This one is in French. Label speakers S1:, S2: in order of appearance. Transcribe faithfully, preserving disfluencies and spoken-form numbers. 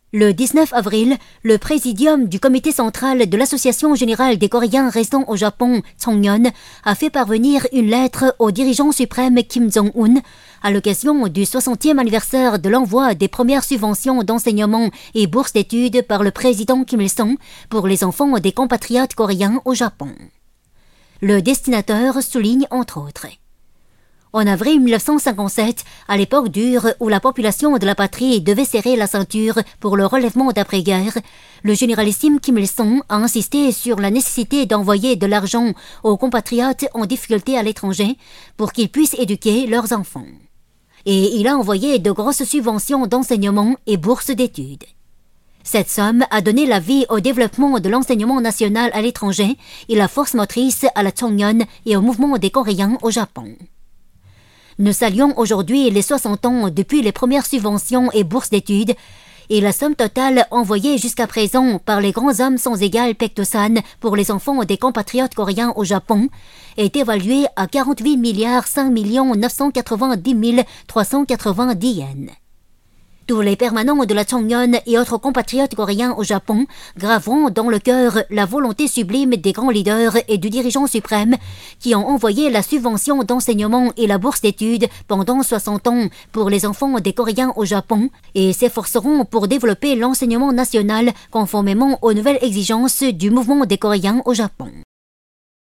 S1: Le dix-neuf avril, le présidium du comité central de l'Association générale des Coréens restant au Japon, Chongnyeon, a fait parvenir une lettre au dirigeant suprême Kim Jong-un à l'occasion du soixantième anniversaire de l'envoi des premières subventions d'enseignement et bourses d'études par le président Kim Il-sung pour les enfants des compatriotes coréens au Japon. Le destinataire souligne entre autres: en avril mille neuf cent cinquante-sept, à l'époque dure où la population de la patrie devait serrer la ceinture pour le relèvement d'après-guerre, le généralissime Kim Il-sung a insisté sur la nécessité d'envoyer de l'argent aux compatriotes en difficulté à l'étranger pour qu'ils puissent éduquer leurs enfants. Et il a envoyé de grosses subventions d'enseignement et bourses d'études. Cette somme a donné la vie au développement de l'enseignement national à l'étranger et la force motrice à la Chongnyeon et au mouvement des Coréens au Japon. Nous saluons aujourd'hui les soixante ans depuis les premières subventions et bourses d'études et la somme totale envoyée jusqu'à présent par les grands hommes sans égal Paek Do-san pour les enfants des compatriotes coréens au Japon est évaluée à quarante-huit milliards cinq millions neuf cent quatre-vingt-dix mille trois cent quatre-vingt-dix yens. Tous les permanents de la Chongnyeon et autres compatriotes coréens au Japon graveront dans le cœur la volonté sublime des grands leaders et du dirigeant suprême qui ont envoyé la subvention d'enseignement et la bourse d'études pendant soixante ans pour les enfants des Coréens au Japon et s'efforceront pour développer l'enseignement national conformément aux nouvelles exigences du mouvement des Coréens au Japon.